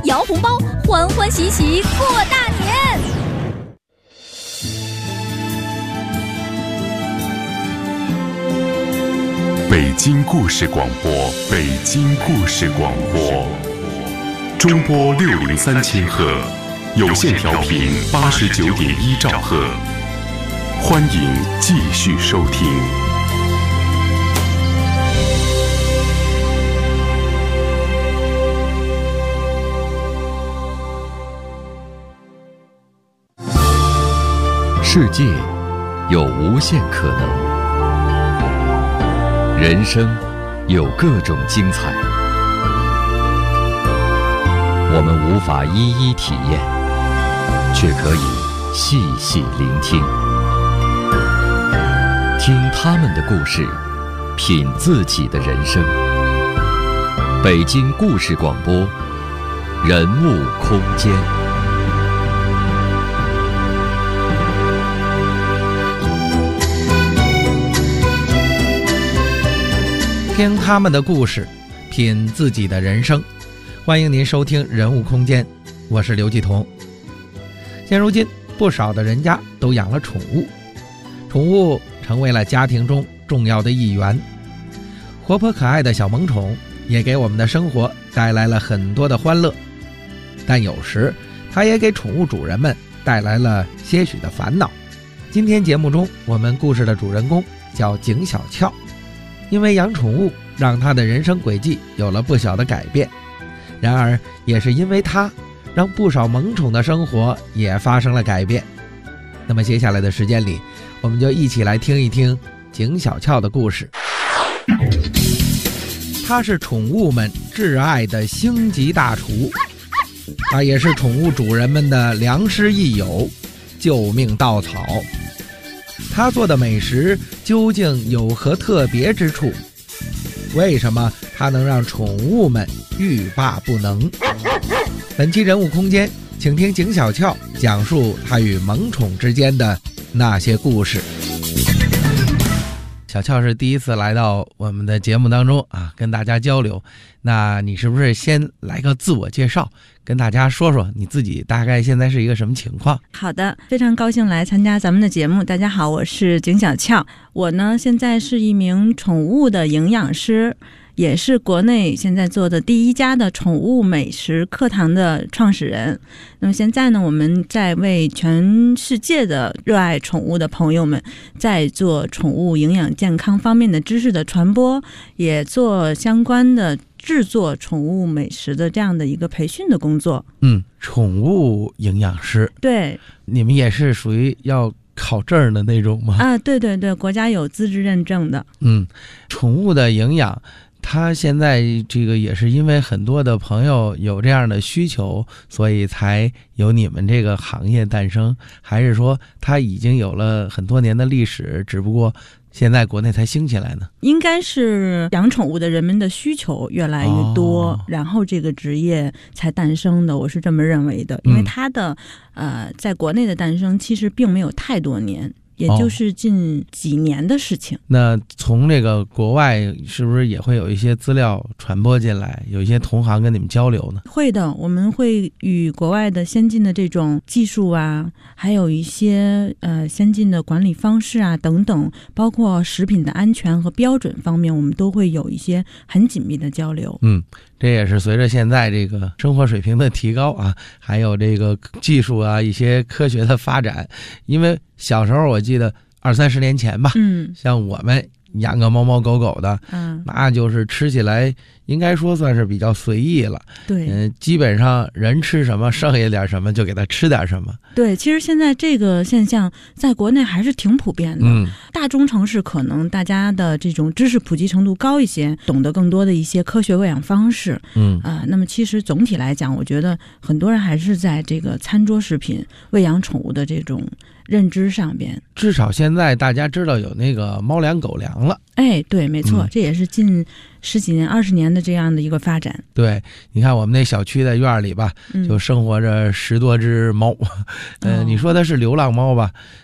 摇红包，欢欢喜喜过大年。 北京故事广播，北京故事广播，中波603千赫，有线调频89.1兆赫，欢迎继续收听。 世界有无限可能，人生有各种精彩，我们无法一一体验，却可以细细聆听，听他们的故事，品自己的人生。北京故事广播，人物空间。 听他们的故事，品自己的人生。欢迎您收听人物空间，我是刘继彤。现如今不少的人家都养了宠物，宠物成为了家庭中重要的一员。活泼可爱的小萌宠也给我们的生活带来了很多的欢乐，但有时它也给宠物主人们带来了些许的烦恼。今天节目中，我们故事的主人公叫景小俏，因为养宠物让他的人生轨迹有了不小的改变，然而也是因为他让不少萌宠的生活也发生了改变。那么接下来的时间里，我们就一起来听一听景小俏的故事。他是宠物们挚爱的星级大厨，他也是宠物主人们的良师益友，救命稻草。他做的美食究竟有何特别之处？为什么他能让宠物们欲罢不能？本期人物空间，请听景小俏讲述他与萌宠之间的那些故事。小俏是第一次来到我们的节目当中啊，跟大家交流。那你是不是先来个自我介绍，跟大家说说你自己大概现在是一个什么情况？ 好的，非常高兴来参加咱们的节目。大家好，我是景小俏。我呢现在是一名宠物的营养师，也是国内现在做的第一家的宠物美食课堂的创始人。那么现在呢，我们在为全世界的热爱宠物的朋友们在做宠物营养健康方面的知识的传播，也做相关的制作宠物美食的这样的一个培训的工作。 宠物营养师， 对， 你们也是属于要考证的那种吗？ 啊，对对对，国家有资质认证的。 宠物的营养，它现在这个也是因为很多的朋友有这样的需求，所以才有你们这个行业诞生，还是说它已经有了很多年的历史，只不过现在国内才兴起来呢？ 应该是养宠物的人们的需求越来越多，然后这个职业才诞生的，我是这么认为的。因为它的在国内的诞生其实并没有太多年，也就是近几年的事情。 那从这个国外是不是也会有一些资料传播进来，有一些同行跟你们交流呢？ 会的，我们会与国外的先进的这种技术啊，还有一些先进的管理方式啊等等，包括食品的安全和标准方面，我们都会有一些很紧密的交流。 这也是随着现在这个生活水平的提高啊，还有这个技术啊，一些科学的发展。因为小时候我记得20-30年前吧，像我们养个猫猫狗狗的，那就是吃起来应该说算是比较随意了。 对， 基本上人吃什么，剩下点什么就给他吃点什么。 对，其实现在这个现象在国内还是挺普遍的。大中城市可能大家的这种知识普及程度高一些，懂得更多的一些科学喂养方式。那么其实总体来讲，我觉得很多人还是在这个餐桌食品喂养宠物的这种认知上边。 至少现在大家知道有那个猫粮狗粮了。 对，没错，这也是近10几年、20年的这样的一个发展。 对，你看我们那小区的院里吧，就生活着10多只猫。你说的是流浪猫吧？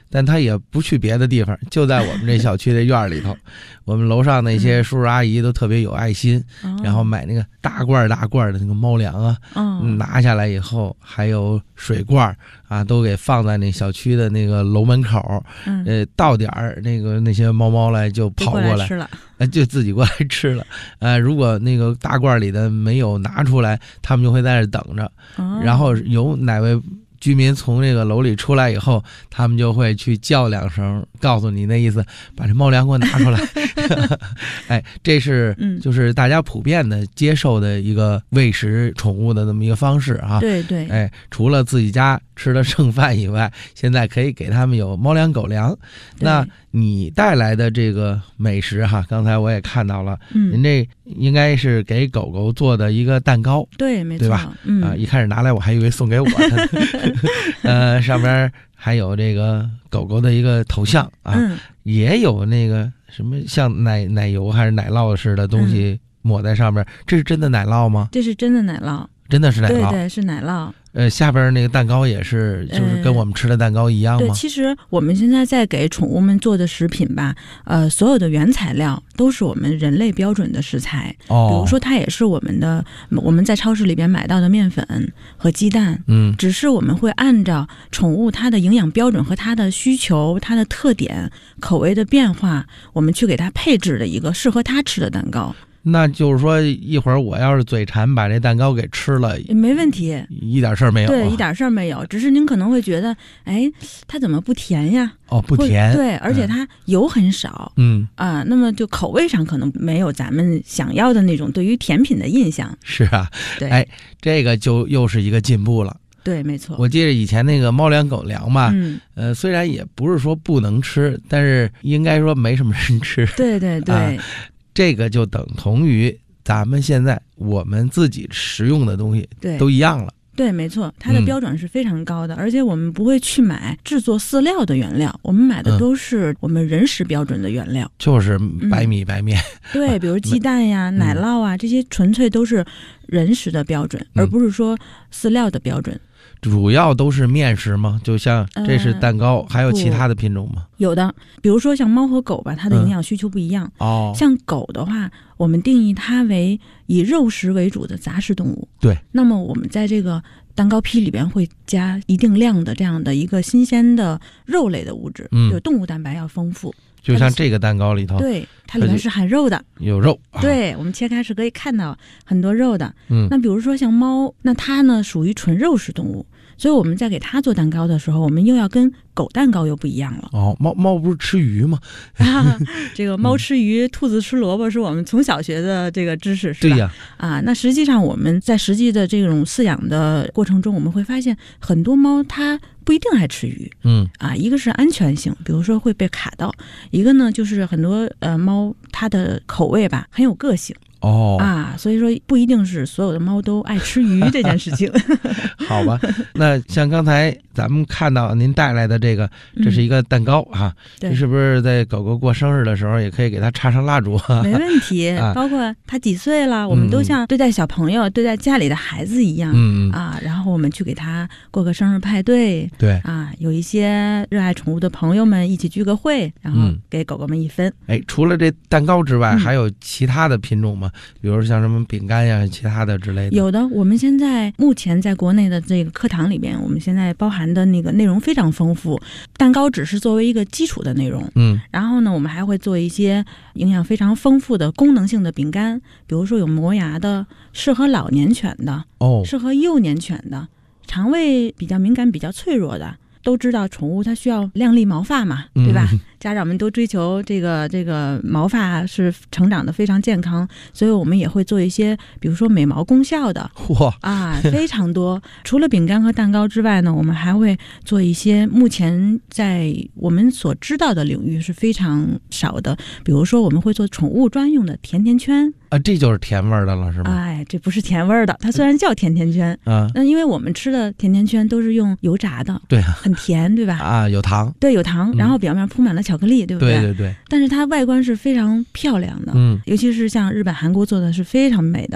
但他也不去别的地方，就在我们这小区的院里头。我们楼上那些叔叔阿姨都特别有爱心，然后买那个大罐的那个猫粮啊，拿下来以后还有水罐啊，都给放在那小区的那个楼门口。到点儿那些猫来就跑过来吃了，就自己过来吃了。如果那个大罐里的没有拿出来，他们就会在这等着。然后有哪位居民从这个楼里出来以后，他们就会去叫2声，告诉你那意思，把这猫粮给我拿出来。这是就是大家普遍的接受的一个喂食宠物的这么一个方式啊。 对对。 除了自己家吃的剩饭以外，现在可以给他们有猫粮、狗粮。那你带来的这个美食哈，刚才我也看到了，您这应该是给狗狗做的一个蛋糕。 对，没错， 对吧？一开始拿来我还以为送给我的。上边还有这个狗狗的一个头像啊，也有那个什么像奶油还是奶酪似的东西抹在上面。这是真的奶酪吗？ 这是真的奶酪。 真的是奶酪？ 对，是奶酪。 下边那个蛋糕也是，就是跟我们吃的蛋糕一样吗？ 对，其实我们现在在给宠物们做的食品吧，所有的原材料都是我们人类标准的食材。比如说它也是我们在超市里边买到的面粉和鸡蛋。只是我们会按照宠物它的营养标准和它的需求、它的特点、口味的变化，我们去给它配置的一个适合它吃的蛋糕。 那就是说，一会儿我要是嘴馋把这蛋糕给吃了， 没问题， 一点事儿没有。 对，一点事儿没有，只是您可能会觉得，它怎么不甜呀？ 不甜。 对，而且它油很少。那么就口味上可能没有咱们想要的那种对于甜品的印象。 是啊， 对， 这个就又是一个进步了。 对，没错。 我记得以前那个猫粮、狗粮嘛，虽然也不是说不能吃，但是应该说没什么人吃。 对对对。 这个就等同于咱们现在我们自己食用的东西都一样了。 对，没错，它的标准是非常高的，而且我们不会去买制作饲料的原料，我们买的都是我们人食标准的原料， 就是白米白面。 对，比如鸡蛋呀、奶酪啊，这些纯粹都是人食的标准，而不是说饲料的标准。 主要都是面食吗？就像这是蛋糕，还有其他的品种吗？ 有的，比如说像猫和狗吧，它的营养需求不一样。像狗的话，我们定义它为以肉食为主的杂食动物。 对。 那么我们在这个蛋糕坯里边会加一定量的这样的一个新鲜的肉类的物质，就动物蛋白要丰富。 就像这个蛋糕里头， 对，它里面是含肉的， 有肉。 对，我们切开是可以看到很多肉的。那比如说像猫，那它呢属于纯肉食动物，所以我们在给它做蛋糕的时候，我们又要跟狗蛋糕又不一样了。 猫不是吃鱼吗？ 这个猫吃鱼，兔子吃萝卜是我们从小学的这个知识，是吧？ 对呀。 那实际上我们在实际的这种饲养的过程中，我们会发现很多猫它不一定爱吃鱼。一个是安全性，比如说会被卡到；一个呢就是很多猫它的口味吧很有个性。所以说不一定是所有的猫都爱吃鱼这件事情。 好吧，那像刚才咱们看到您带来的这是一个蛋糕啊，这是不是在狗狗过生日的时候也可以给它插上蜡烛？ 没问题，包括它几岁了，我们都像对待小朋友、对待家里的孩子一样。然后我们去给它过个生日派对。 对。 有一些热爱宠物的朋友们一起聚个会，然后给狗狗们一分。 除了这蛋糕之外，还有其他的品种吗？比如像什么饼干呀、其他的之类的。 有的，我们现在目前在国内的这个课堂里边，我们现在包含的那个内容非常丰富。蛋糕只是作为一个基础的内容，然后呢，我们还会做一些营养非常丰富的功能性的饼干，比如说有磨牙的，适合老年犬的，适合幼年犬的，肠胃比较敏感、比较脆弱的。都知道宠物它需要亮丽毛发嘛，对吧？家长们都追求这个毛发是成长的非常健康，所以我们也会做一些比如说美毛功效的，非常多。除了饼干和蛋糕之外呢，我们还会做一些目前在我们所知道的领域是非常少的，比如说我们会做宠物专用的甜甜圈。 这就是甜味的了，是吗？ 这不是甜味的，它虽然叫甜甜圈，那因为我们吃的甜甜圈都是用油炸的， 对， 很甜，对吧？ 有糖， 对，有糖，然后表面铺满了巧克力，对不对？ 对对对。 但是它外观是非常漂亮的，尤其是像日本、韩国做的是非常美的。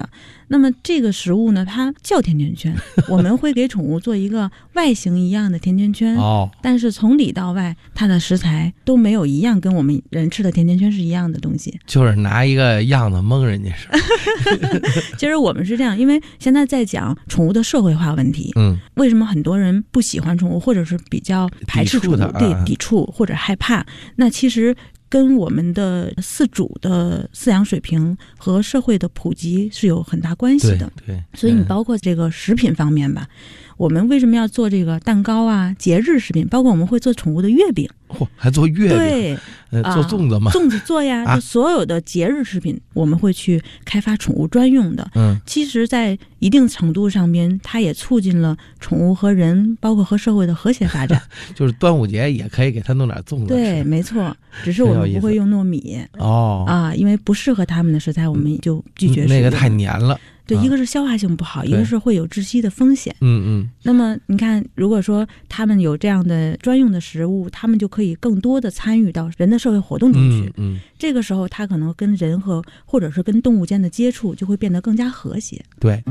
那么这个食物呢，它叫甜甜圈，我们会给宠物做一个外形一样的甜甜圈，但是从里到外，它的食材都没有一样跟我们人吃的甜甜圈是一样的东西， 就是拿一个样子蒙人家是。 其实我们是这样，因为现在在讲宠物的社会化问题，为什么很多人不喜欢宠物，或者是比较排斥宠物，对，抵触或者害怕，那其实跟我们的饲主的饲养水平和社会的普及是有很大关系的。 对， 所以你包括这个食品方面吧，我们为什么要做这个蛋糕啊、节日食品，包括我们会做宠物的月饼， 还做月饼， 对， 做粽子吗？ 粽子做呀，就所有的节日食品，我们会去开发宠物专用的。其实，在一定程度上边，它也促进了宠物和人，包括和社会的和谐发展。 就是端午节也可以给它弄点粽子。 对，没错，只是我们不会用糯米因为不适合它们的食材，我们就拒绝使用。 那个太黏了。 对，一个是消化性不好，一个是会有窒息的风险。那么你看，如果说他们有这样的专用的食物，他们就可以更多的参与到人的社会活动中去。这个时候，他可能跟人或者是跟动物间的接触就会变得更加和谐。 对，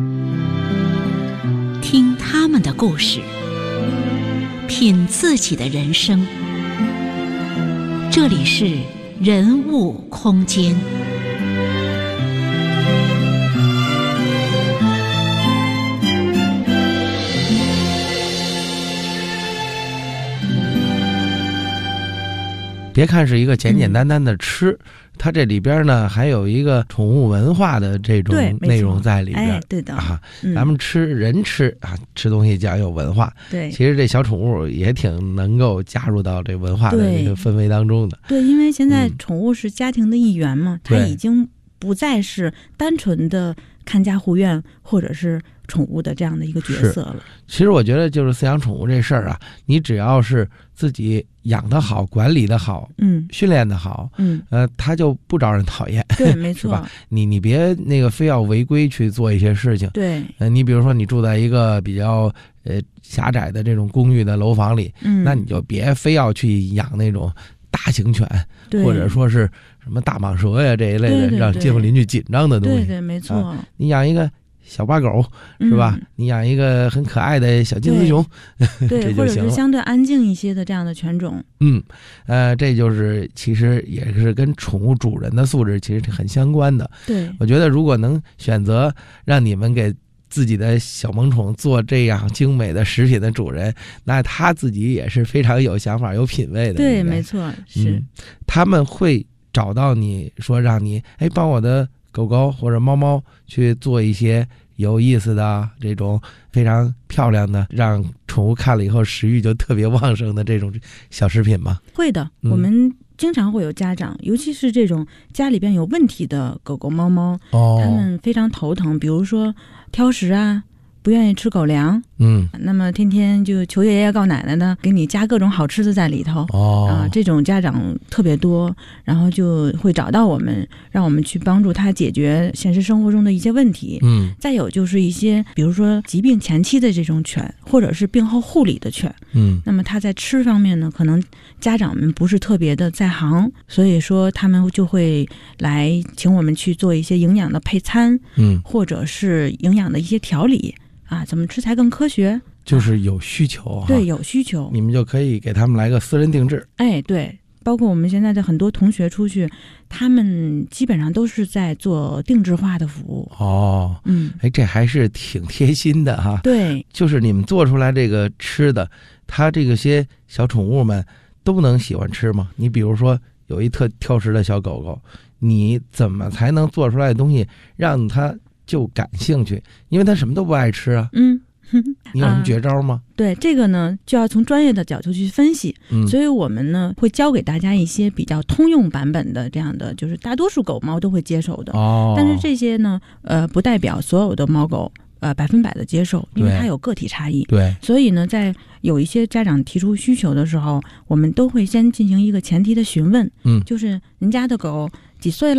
听他们的故事，品自己的人生。这里是人物空间。 别看是一个简简单单的吃，它这里边呢还有一个宠物文化的这种内容在里边。 对的咱们人吃吃东西讲有文化。 对， 其实这小宠物也挺能够加入到这文化的这个氛围当中的。 对，因为现在宠物是家庭的一员嘛，它已经不再是单纯的看家护院或者是宠物的这样的一个角色了。 其实我觉得就是饲养宠物这事儿你只要是自己养得好、管理得好、训练得好，它就不招人讨厌。 对，没错， 是吧？你别那个非要违规去做一些事情。 对， 你比如说你住在一个比较狭窄的这种公寓的楼房里，那你就别非要去养那种大型犬，或者说是什么大蟒蛇呀这一类的，让街坊邻居紧张的东西。 对，没错。 你养一个小八狗是吧？你养一个很可爱的小金丝熊， 对，或者是相对安静一些的这样的犬种。 这就是其实也是跟宠物主人的素质其实是很相关的。 对， 我觉得如果能选择让你们给自己的小萌宠做这样精美的食品的主人，那他自己也是非常有想法、有品位的。 对，没错，是。 他们会找到你说让你帮我的狗狗或者猫猫去做一些有意思的这种非常漂亮的让宠物看了以后食欲就特别旺盛的这种小食品吗？ 会的，我们经常会有家长，尤其是这种家里边有问题的狗狗猫猫，他们非常头疼，比如说挑食啊，不愿意吃狗粮，那么天天就求爷爷告奶奶的给你加各种好吃的在里头，这种家长特别多，然后就会找到我们，让我们去帮助他解决现实生活中的一些问题。再有就是一些比如说疾病前期的这种犬，或者是病后护理的犬，那么他在吃方面呢，可能家长们不是特别的在行，所以说他们就会来请我们去做一些营养的配餐，或者是营养的一些调理。怎么吃才更科学？ 就是有需求对，有需求， 你们就可以给他们来个私人定制。 对，包括我们现在的很多同学出去，他们基本上都是在做定制化的服务。这还是挺贴心的哈。对，就是你们做出来这个吃的，它这个些小宠物们都能喜欢吃吗？你比如说有一特挑食的小狗狗，你怎么才能做出来的东西让它就感兴趣？因为他什么都不爱吃啊。你有什么绝招吗？对，这个呢就要从专业的角度去分析。所以我们呢会教给大家一些比较通用版本的这样的，就是大多数狗猫都会接受的。但是这些呢不代表所有的猫狗100%的接受，因为它有个体差异。对，所以呢在有一些家长提出需求的时候，我们都会先进行一个前提的询问，就是您家的狗几岁啦？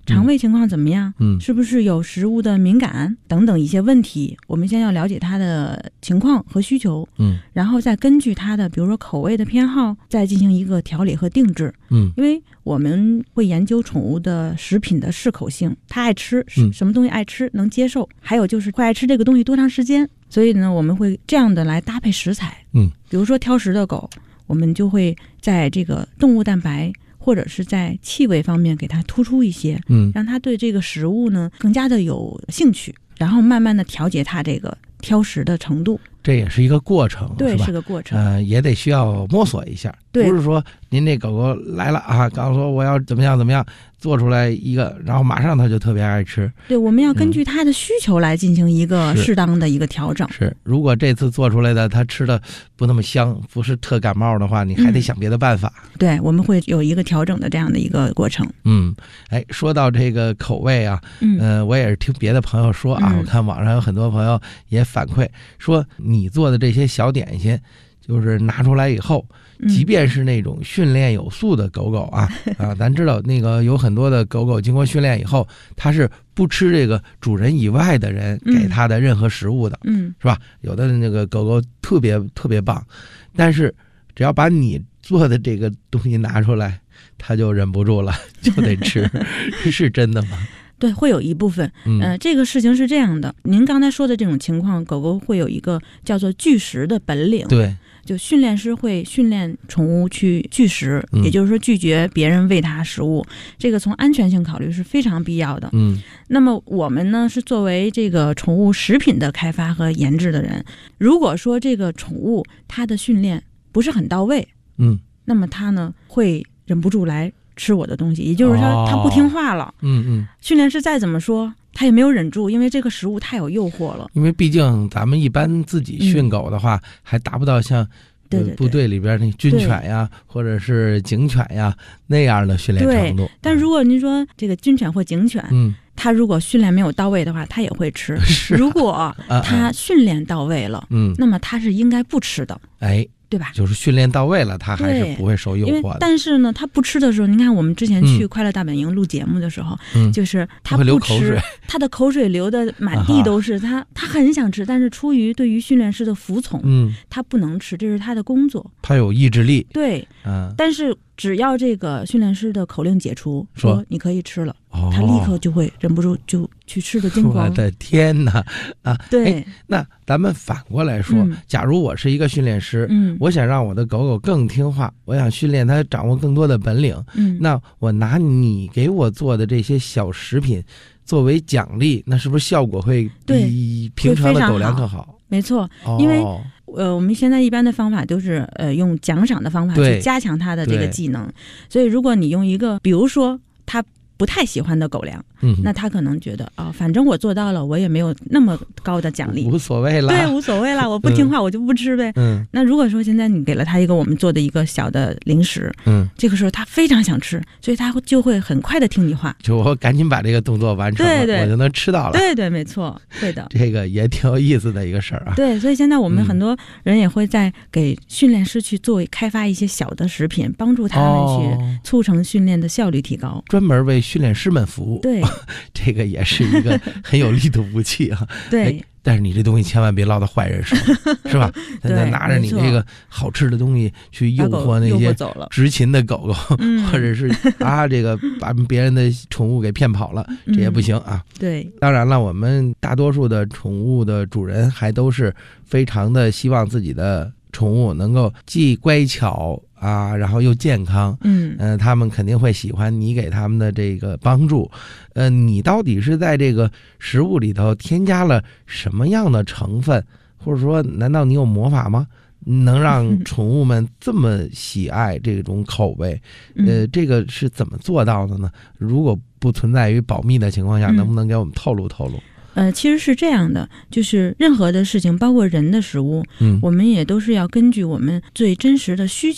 肠胃情况怎么样？是不是有食物的敏感等等一些问题，我们先要了解它的情况和需求，然后再根据它的比如说口味的偏好，再进行一个调理和定制。因为我们会研究宠物的食品的适口性，它爱吃什么东西爱吃能接受，还有就是会爱吃这个东西多长时间，所以呢我们会这样的来搭配食材。比如说挑食的狗，我们就会在这个动物蛋白或者是在气味方面给它突出一些，让它对这个食物呢更加的有兴趣，然后慢慢的调节它这个挑食的程度。 这也是一个过程， 对， 是吧？ 是个过程， 也得需要摸索一下， 对， 不是说您这狗狗来了啊，刚说我要怎么样怎么样，做出来一个，然后马上它就特别爱吃。 对，我们要根据它的需求来进行一个适当的一个调整。 是，如果这次做出来的它吃的不那么香，不是特感冒的话，你还得想别的办法。 对，我们会有一个调整的这样的一个过程。 说到这个口味啊，我也是听别的朋友说啊，我看网上有很多朋友也反馈说，你做的这些小点心，就是拿出来以后，即便是那种训练有素的狗狗啊，咱知道那个有很多的狗狗经过训练以后，它是不吃这个主人以外的人给它的任何食物的，是吧？有的那个狗狗特别特别棒，但是只要把你做的这个东西拿出来，它就忍不住了，就得吃，是真的吗？ 对，会有一部分。这个事情是这样的，您刚才说的这种情况，狗狗会有一个叫做拒食的本领。 对， 就训练师会训练宠物去拒食，也就是说拒绝别人喂它食物，这个从安全性考虑是非常必要的。那么我们呢是作为这个宠物食品的开发和研制的人，如果说这个宠物它的训练不是很到位，那么它呢会忍不住来吃我的东西，也就是说他不听话了。训练师再怎么说他也没有忍住，因为这个食物太有诱惑了。 因为毕竟咱们一般自己训狗的话，还达不到像部队里边那军犬呀或者是警犬呀那样的训练程度。 但如果您说这个军犬或警犬，它如果训练没有到位的话，它也会吃。如果它训练到位了，那么它是应该不吃的。对吧？ 就是训练到位了，他还是不会受诱惑的。 但是呢，他不吃的时候，您看我们之前去快乐大本营录节目的时候，就是他不吃，他的口水流的满地都是，他很想吃，但是出于对于训练师的服从，他不能吃，这是他的工作。 他有意志力。 对，但是只要这个训练师的口令解除，说你可以吃了，他立刻就会忍不住就去吃的精光。 我的天哪！ 对， 那咱们反过来说，假如我是一个训练师，我想让我的狗狗更听话，我想训练它掌握更多的本领，那我拿你给我做的这些小食品作为奖励，那是不是效果会比平常的狗粮更好？ 没错，因为我们现在一般的方法都是用奖赏的方法去加强它的这个技能，所以如果你用一个比如说它不太喜欢的狗粮，那他可能觉得反正我做到了，我也没有那么高的奖励， 无所谓了。 对，无所谓了，我不听话我就不吃呗。那如果说现在你给了他一个我们做的一个小的零食，这个时候他非常想吃，所以他就会很快的听你话， 就我赶紧把这个动作完成了，我就能吃到了。 对，没错，对的。 这个也挺有意思的一个事儿啊。 对，所以现在我们很多人也会在给训练师去开发一些小的食品，帮助他们去促成训练的效率提高， 专门为训练师们服务。 对， 这个也是一个很有力的武器啊。 对， 但是你这东西千万别落到坏人手，是吧？拿着你这个好吃的东西去诱惑那些执勤的狗狗，或者是这个把别人的宠物给骗跑了，这也不行啊。 对， 当然了，我们大多数的宠物的主人还都是非常的希望自己的宠物能够既乖巧然后又健康，他们肯定会喜欢你给他们的这个帮助。你到底是在这个食物里头添加了什么样的成分，或者说难道你有魔法吗？能让宠物们这么喜爱这种口味？这个是怎么做到的呢？如果不存在于保密的情况下，能不能给我们透露透露？ 其实是这样的，就是任何的事情，包括人的食物，我们也都是要根据我们最真实的需求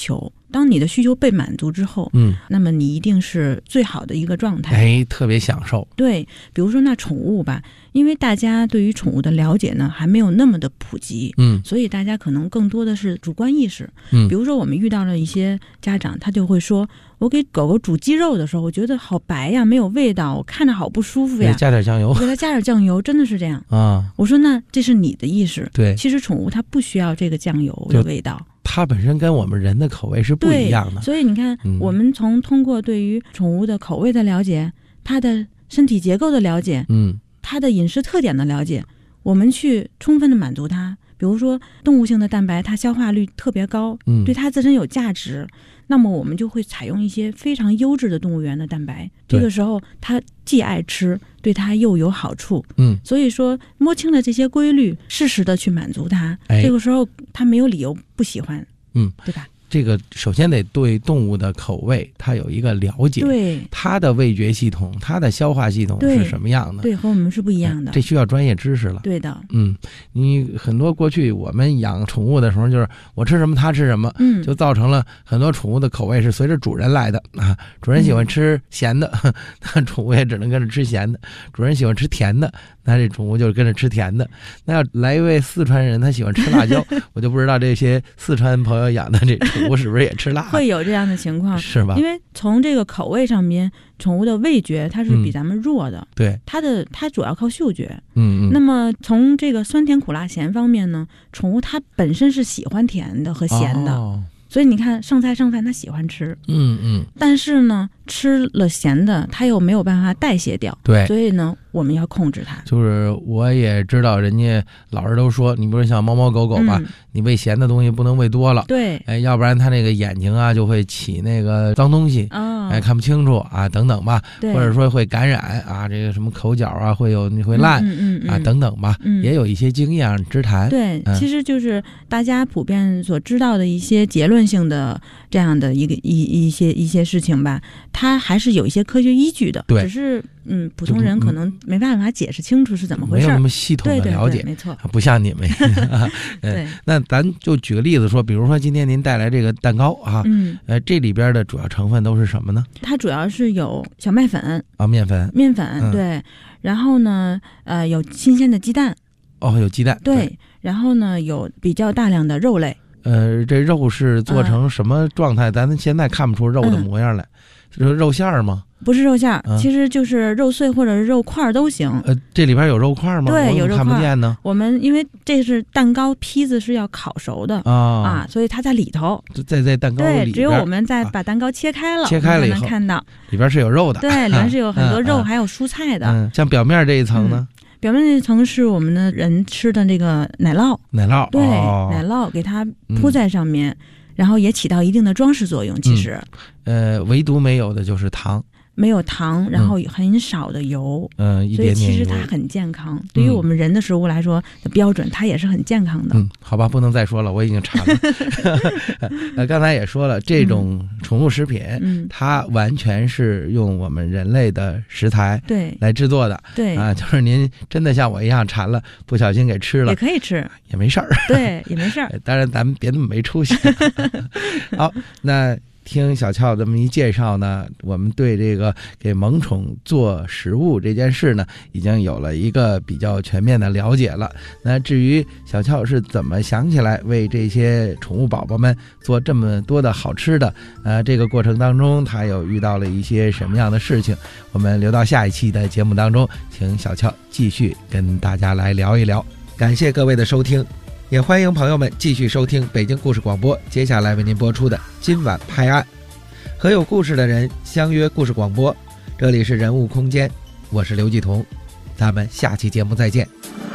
当你的需求被满足之后，那么你一定是最好的一个状态， 特别享受。 对，比如说那宠物吧，因为大家对于宠物的了解呢还没有那么的普及，所以大家可能更多的是主观意识。比如说我们遇到了一些家长，他就会说，我给狗狗煮鸡肉的时候，我觉得好白呀，没有味道，我看着好不舒服呀， 加点酱油， 我给它加点酱油，真的是这样啊。 我说那这是你的意识， 对， 其实宠物它不需要这个酱油的味道， 它本身跟我们人的口味是不一样的。 所以你看，我们通过对于宠物的口味的了解，它的身体结构的了解，它的饮食特点的了解，我们去充分的满足它。比如说动物性的蛋白，它消化率特别高，对它自身有价值，那么我们就会采用一些非常优质的动物园的蛋白。这个时候它既爱吃，对它又有好处。所以说摸清了这些规律，适时的去满足它，这个时候它没有理由不喜欢，对吧？ 这个首先得对动物的口味它有一个了解， 对它的味觉系统、它的消化系统是什么样的， 对，和我们是不一样的， 这需要专业知识了。 对的， 你很多过去我们养宠物的时候，就是我吃什么它吃什么，就造成了很多宠物的口味是随着主人来的啊。主人喜欢吃咸的，那宠物也只能跟着吃咸的；主人喜欢吃甜的，那这宠物就跟着吃甜的。那要来一位四川人，他喜欢吃辣椒，我就不知道这些四川朋友养的这宠物是不是也吃辣？ 会有这样的情况， 是吧？ 因为从这个口味上面，宠物的味觉它是比咱们弱的， 对， 它主要靠嗅觉。那么从这个酸甜苦辣咸方面呢，宠物它本身是喜欢甜的和咸的。所以你看剩菜剩饭它喜欢吃，但是呢吃了咸的它又没有办法代谢掉， 对， 所以呢我们要控制它。 就是我也知道人家老人都说，你比如像猫猫狗狗吧，你喂咸的东西不能喂多了， 对， 要不然它那个眼睛啊就会起那个脏东西，看不清楚啊等等吧，或者说会感染啊，这个什么口角啊会烂啊等等吧，也有一些经验之谈。 对，其实就是大家普遍所知道的一些结论性的这样的一些事情吧，它还是有一些科学依据的，只是普通人可能没办法解释清楚是怎么回事， 没有那么系统的了解， 对，没错， 不像你们。对，那咱就举个例子说，比如说今天您带来这个蛋糕啊，这里边的主要成分都是什么呢？ 它主要是有小麦粉啊，面粉， 对，然后呢，有新鲜的鸡蛋， 有鸡蛋， 对，然后呢，有比较大量的肉类。 这肉是做成什么状态？咱现在看不出肉的模样来，是肉馅儿吗？ 不是肉馅儿，其实就是肉碎或者是肉块都行。 这里边有肉块吗？ 对，有肉块， 看不见呢。 我们因为这是蛋糕坯子是要烤熟的啊，所以它在里头， 在蛋糕里边。 对，只有我们在把蛋糕切开了， 切开了以后能看到里边是有肉的。 对，里面是有很多肉，还有蔬菜的。 像表面这一层呢？ 表面那一层是我们的人吃的这个奶酪，对，奶酪给它铺在上面，然后也起到一定的装饰作用。其实， 唯独没有的就是糖。 没有糖，然后很少的油， 一点点油， 所以其实它很健康。对于我们人的食物来说的标准，它也是很健康的。 好吧，不能再说了，我已经馋了。刚才也说了，这种宠物食品，它完全是用我们人类的食材来制作的。 对啊，就是您真的像我一样馋了，不小心给吃了， 也可以吃， 也没事儿。 对，也没事儿。 当然，咱们别那么没出息。好，那。听小俏这么一介绍呢，我们对这个给萌宠做食物这件事呢，已经有了一个比较全面的了解了。那至于小俏是怎么想起来为这些宠物宝宝们做这么多的好吃的，这个过程当中他又遇到了一些什么样的事情，我们留到下一期的节目当中，请小俏继续跟大家来聊一聊。感谢各位的收听。也欢迎朋友们继续收听北京故事广播接下来为您播出的今晚拍案，和有故事的人相约故事广播，这里是人物空间，我是刘继彤，咱们下期节目再见。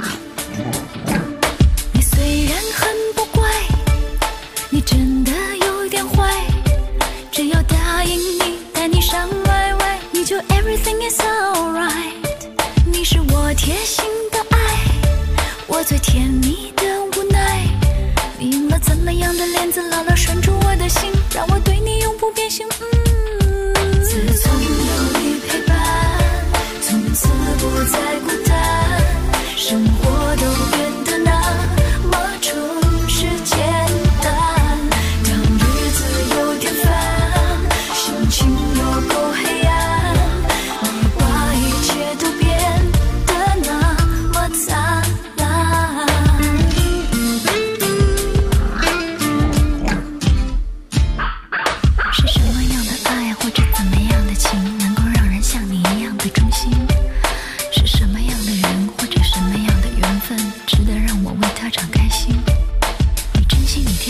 你虽然很不乖，你真的有点坏，只要答应你带你上歪歪，你就 everything is alright。 你是我贴心的爱，我最甜蜜的无奈，你赢了怎么样的链子，牢牢拴住我的心，让我对你永不变心。自从有你陪伴，从此不再孤单，生活都变得那么充实简单。当日子有点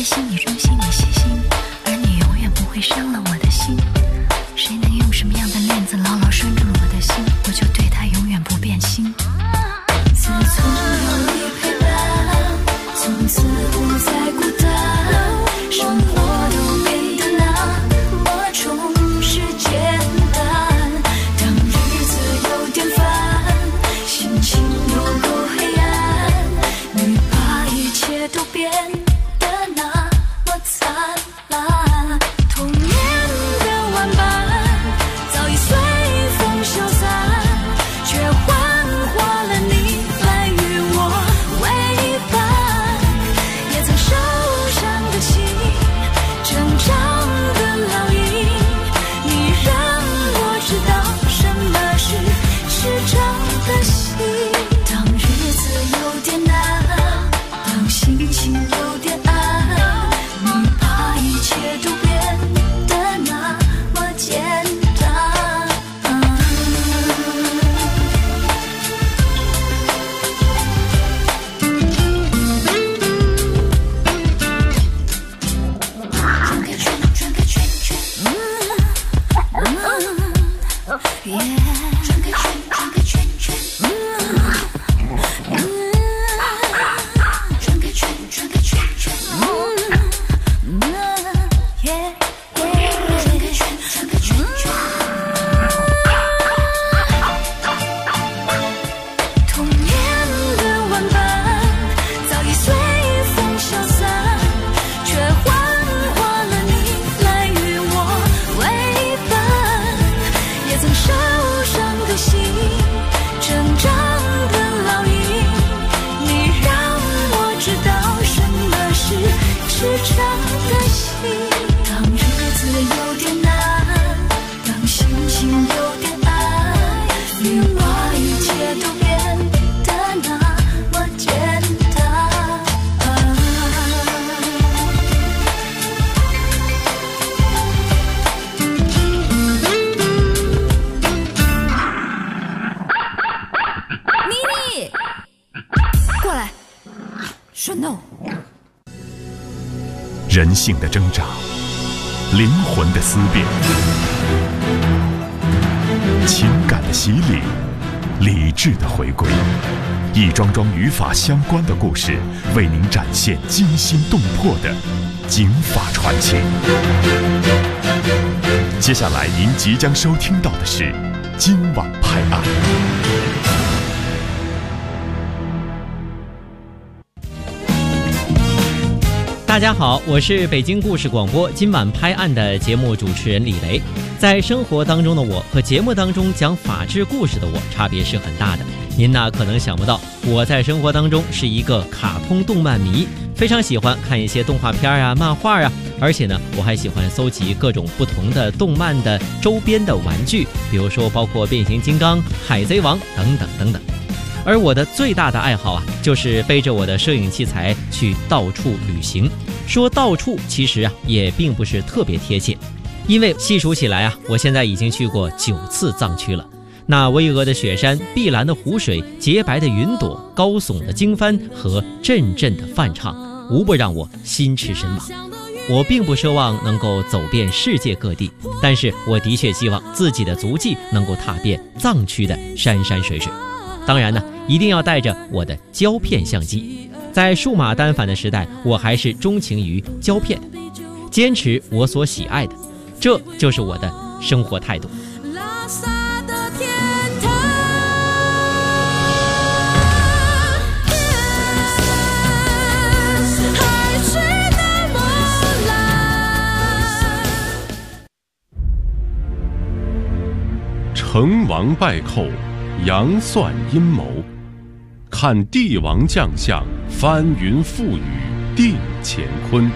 心你忠心你细心，而你永远不会伤了我的心。谁能用什么样的链子牢牢拴住我的心，我就对他永远不变心。自从有你陪伴，从此不再孤单，生活都变得那么充实简单。当日子有点烦，心情有够黑暗，你把一切都变得那么灿烂。童年的玩伴早已随风消散，却幻化了你来与我为伴。也曾受伤的心，成长的烙印，你让我知道什么是持长的心。当日子有点难，当心情有点暗，你把一切都变得那么简单。转个圈，转个圈圈，yeah， 转个圈，转个圈圈，转个圈，转个圈圈，yeah， 转个圈，转个圈圈。童年的玩伴早已随风消散，却幻化了你来与我为伴。也曾受伤的心，成长的烙印，你让我知道什么是持长的心。当日子有点难，当心情有点暗，你把一切都变得那么简单。咪咪，过来，说 no。 人性的挣扎，灵魂的思辨，情感的洗礼，理智的回归，一桩桩与法相关的故事，为您展现惊心动魄的警法传奇。接下来您即将收听到的是今晚拍案。 大家好，我是北京故事广播今晚拍案的节目主持人李雷。在生活当中的我和节目当中讲法治故事的我差别是很大的。您呢可能想不到，我在生活当中是一个卡通动漫迷，非常喜欢看一些动画片啊、漫画啊，而且呢我还喜欢搜集各种不同的动漫的周边的玩具，比如说包括变形金刚、海贼王等等等等。而我的最大的爱好啊，就是背着我的摄影器材去到处旅行。说到处其实啊也并不是特别贴切，因为细数起来啊，我现在已经去过9次藏区了。那巍峨的雪山、碧蓝的湖水、洁白的云朵、高耸的经幡和阵阵的梵唱，无不让我心驰神往。我并不奢望能够走遍世界各地，但是我的确希望自己的足迹能够踏遍藏区的山山水水。当然呢，一定要带着我的胶片相机。在数码单反的时代，我还是钟情于胶片，坚持我所喜爱的，这就是我的生活态度。 拉萨的天堂，海水那么蓝。 成王败寇，杨算阴谋，看帝王将相，翻云覆雨定乾坤。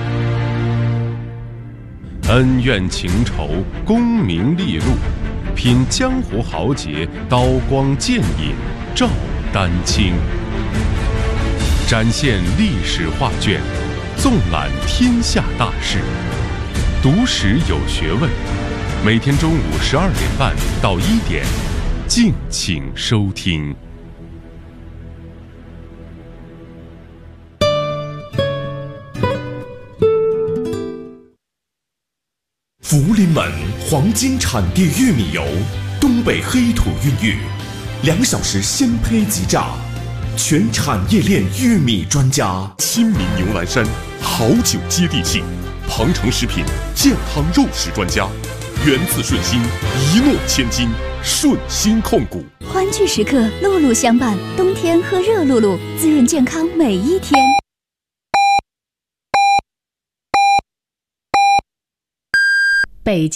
恩怨情仇，功名利禄，品江湖豪杰，刀光剑影照丹青。展现历史画卷，纵览天下大事，读史有学问。每天中午12点半到1点，敬请收听。 福临门黄金产地玉米油，东北黑土孕育，2小时鲜胚即榨，全产业链玉米专家。 亲民牛栏山，好酒接地气。庞城食品健康肉食专家，源自顺心，一诺千金，顺心控股。 欢聚时刻，露露相伴，冬天喝热露露，滋润健康每一天。 北京